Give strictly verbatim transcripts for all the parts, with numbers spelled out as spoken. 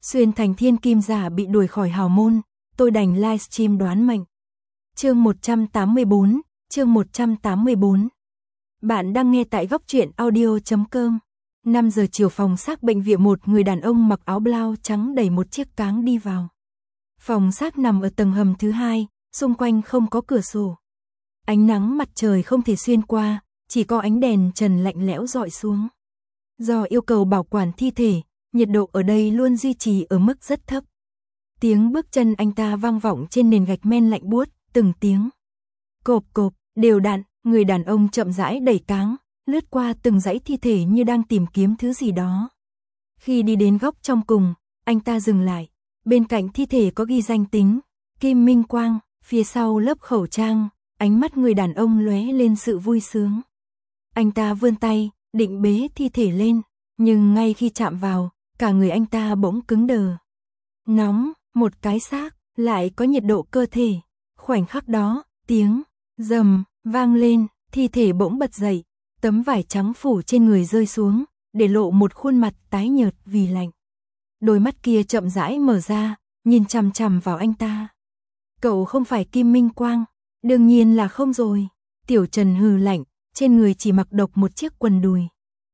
Xuyên thành thiên kim giả bị đuổi khỏi hào môn, tôi đành livestream đoán mệnh. Chương một trăm tám mươi bốn, chương một trăm tám mươi bốn. Bạn đang nghe tại góc truyện audio chấm com. năm giờ chiều, phòng xác bệnh viện, một người đàn ông mặc áo blau trắng đẩy một chiếc cáng đi vào. Phòng xác nằm ở tầng hầm thứ hai, xung quanh không có cửa sổ. Ánh nắng mặt trời không thể xuyên qua, chỉ có ánh đèn trần lạnh lẽo rọi xuống. Do yêu cầu bảo quản thi thể, nhiệt độ ở đây luôn duy trì ở mức rất thấp. Tiếng bước chân anh ta vang vọng trên nền gạch men lạnh buốt, từng tiếng cộp cộp đều đặn. Người đàn ông chậm rãi đẩy cáng, lướt qua từng dãy thi thể như đang tìm kiếm thứ gì đó. Khi đi đến góc trong cùng, anh ta dừng lại. Bên cạnh thi thể có ghi danh tính Kim Minh Quang, phía sau lớp khẩu trang, ánh mắt người đàn ông lóe lên sự vui sướng. Anh ta vươn tay, định bế thi thể lên, nhưng ngay khi chạm vào, cả người anh ta bỗng cứng đờ. Nóng, một cái xác, lại có nhiệt độ cơ thể. Khoảnh khắc đó, tiếng rầm vang lên, thi thể bỗng bật dậy, tấm vải trắng phủ trên người rơi xuống, để lộ một khuôn mặt tái nhợt vì lạnh. Đôi mắt kia chậm rãi mở ra, nhìn chằm chằm vào anh ta. Cậu không phải Kim Minh Quang? Đương nhiên là không rồi. Tiểu Trần hừ lạnh, trên người chỉ mặc độc một chiếc quần đùi.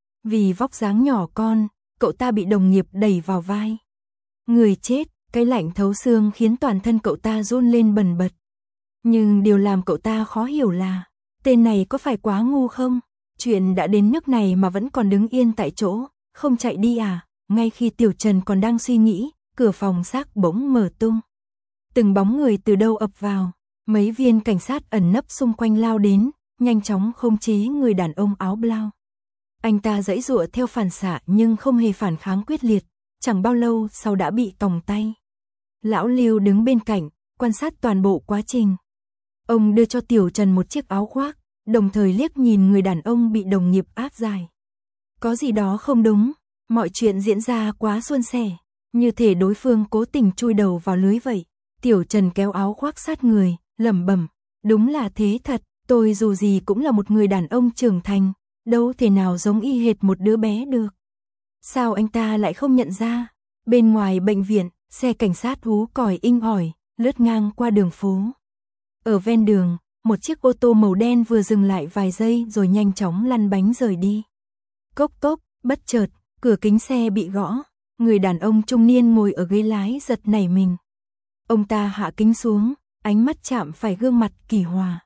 Vì vóc dáng nhỏ con, cậu ta bị đồng nghiệp đẩy vào vai. Người chết, cái lạnh thấu xương khiến toàn thân cậu ta run lên bần bật. Nhưng điều làm cậu ta khó hiểu là, tên này có phải quá ngu không? Chuyện đã đến nước này mà vẫn còn đứng yên tại chỗ, không chạy đi à? Ngay khi Tiểu Trần còn đang suy nghĩ, cửa phòng xác bỗng mở tung. Từng bóng người từ đâu ập vào, mấy viên cảnh sát ẩn nấp xung quanh lao đến, nhanh chóng khống chế người đàn ông áo blau. Anh ta giãy giụa theo phản xạ nhưng không hề phản kháng quyết liệt, chẳng bao lâu sau đã bị còng tay. Lão Lưu đứng bên cạnh, quan sát toàn bộ quá trình. Ông đưa cho Tiểu Trần một chiếc áo khoác, đồng thời liếc nhìn người đàn ông bị đồng nghiệp áp giải. Có gì đó không đúng, mọi chuyện diễn ra quá suôn sẻ, như thể đối phương cố tình chui đầu vào lưới vậy. Tiểu Trần kéo áo khoác sát người, lẩm bẩm, đúng là thế thật, tôi dù gì cũng là một người đàn ông trưởng thành, đâu thể nào giống y hệt một đứa bé được. Sao anh ta lại không nhận ra? Bên ngoài bệnh viện, xe cảnh sát hú còi inh ỏi, lướt ngang qua đường phố. Ở ven đường, một chiếc ô tô màu đen vừa dừng lại vài giây rồi nhanh chóng lăn bánh rời đi. Cốc cốc, bất chợt, cửa kính xe bị gõ. Người đàn ông trung niên ngồi ở ghế lái giật nảy mình. Ông ta hạ kính xuống, ánh mắt chạm phải gương mặt Kỳ Hòa.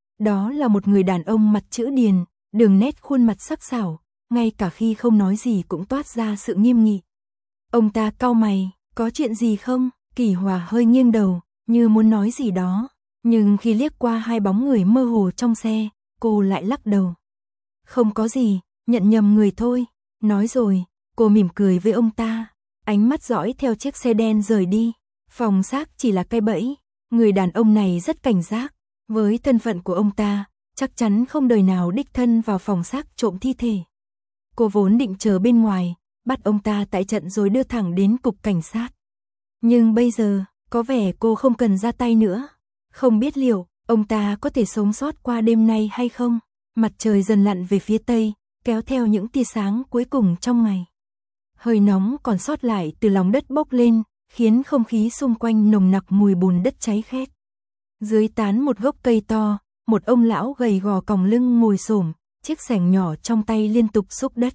Đó là một người đàn ông mặt chữ điền, đường nét khuôn mặt sắc sảo, ngay cả khi không nói gì cũng toát ra sự nghiêm nghị. Ông ta cau mày, có chuyện gì không? Kỳ Hòa hơi nghiêng đầu, như muốn nói gì đó, nhưng khi liếc qua hai bóng người mơ hồ trong xe, cô lại lắc đầu. Không có gì, nhận nhầm người thôi. Nói rồi, cô mỉm cười với ông ta, ánh mắt dõi theo chiếc xe đen rời đi. Phòng xác chỉ là cái bẫy, người đàn ông này rất cảnh giác, với thân phận của ông ta, chắc chắn không đời nào đích thân vào phòng xác trộm thi thể. Cô vốn định chờ bên ngoài, bắt ông ta tại trận rồi đưa thẳng đến cục cảnh sát. Nhưng bây giờ, có vẻ cô không cần ra tay nữa. Không biết liệu, ông ta có thể sống sót qua đêm nay hay không? Mặt trời dần lặn về phía tây, kéo theo những tia sáng cuối cùng trong ngày. Hơi nóng còn sót lại từ lòng đất bốc lên, khiến không khí xung quanh nồng nặc mùi bùn đất cháy khét. Dưới tán một gốc cây to, một ông lão gầy gò còng lưng ngồi xổm, chiếc xẻng nhỏ trong tay liên tục xúc đất.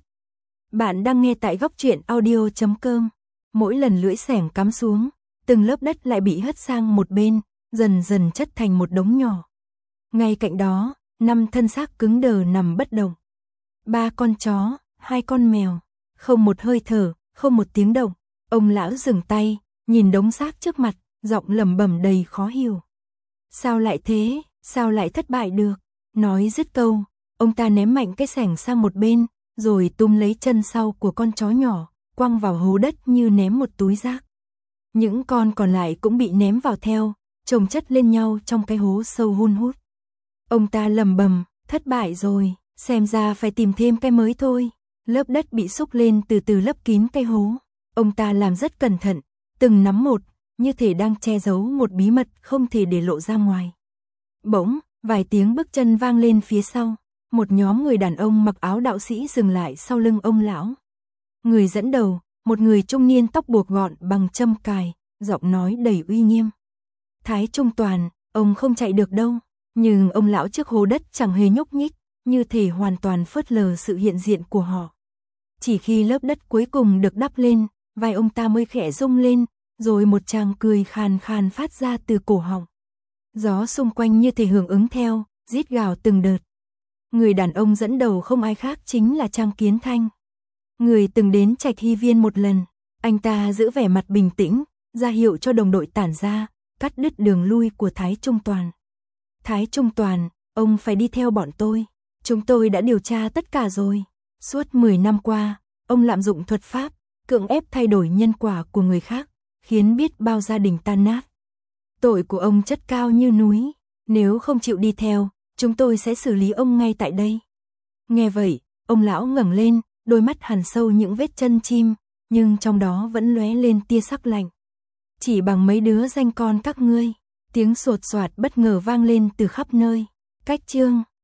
Bạn đang nghe tại góc truyện audio chấm com. Mỗi lần lưỡi xẻng cắm xuống, từng lớp đất lại bị hất sang một bên, dần dần chất thành một đống nhỏ. Ngay cạnh đó, năm thân xác cứng đờ nằm bất động. Ba con chó, hai con mèo, không một hơi thở, không một tiếng động. Ông lão dừng tay, nhìn đống xác trước mặt, giọng lẩm bẩm đầy khó hiểu. Sao lại thế, sao lại thất bại được? Nói dứt câu, ông ta ném mạnh cái xẻng sang một bên, rồi túm lấy chân sau của con chó nhỏ, quăng vào hố đất như ném một túi rác. Những con còn lại cũng bị ném vào theo, chồng chất lên nhau trong cái hố sâu hun hút. Ông ta lẩm bẩm, thất bại rồi, xem ra phải tìm thêm cái mới thôi. Lớp đất bị xúc lên từ từ lấp kín cái hố. Ông ta làm rất cẩn thận, từng nắm một, như thể đang che giấu một bí mật không thể để lộ ra ngoài. Bỗng, vài tiếng bước chân vang lên phía sau. Một nhóm người đàn ông mặc áo đạo sĩ dừng lại sau lưng ông lão. Người dẫn đầu, một người trung niên tóc buộc gọn bằng châm cài, giọng nói đầy uy nghiêm. Thái Trung Toàn, ông không chạy được đâu, nhưng ông lão trước hố đất chẳng hề nhúc nhích, như thể hoàn toàn phớt lờ sự hiện diện của họ. Chỉ khi lớp đất cuối cùng được đắp lên, vai ông ta mới khẽ rung lên, rồi một tràng cười khàn khàn phát ra từ cổ họng. Gió xung quanh như thể hưởng ứng theo, rít gào từng đợt. Người đàn ông dẫn đầu không ai khác chính là Trang Kiến Thanh. Người từng đến Trạch Hy Viên một lần, anh ta giữ vẻ mặt bình tĩnh, ra hiệu cho đồng đội tản ra, cắt đứt đường lui của Thái Trung Toàn. Thái Trung Toàn, ông phải đi theo bọn tôi. Chúng tôi đã điều tra tất cả rồi. Suốt mười năm qua, ông lạm dụng thuật pháp, cưỡng ép thay đổi nhân quả của người khác, khiến biết bao gia đình tan nát. Tội của ông chất cao như núi, nếu không chịu đi theo, chúng tôi sẽ xử lý ông ngay tại đây. Nghe vậy, ông lão ngẩng lên, đôi mắt hằn sâu những vết chân chim, nhưng trong đó vẫn lóe lên tia sắc lạnh. Chỉ bằng mấy đứa danh con các ngươi, tiếng sột soạt bất ngờ vang lên từ khắp nơi. Cách chương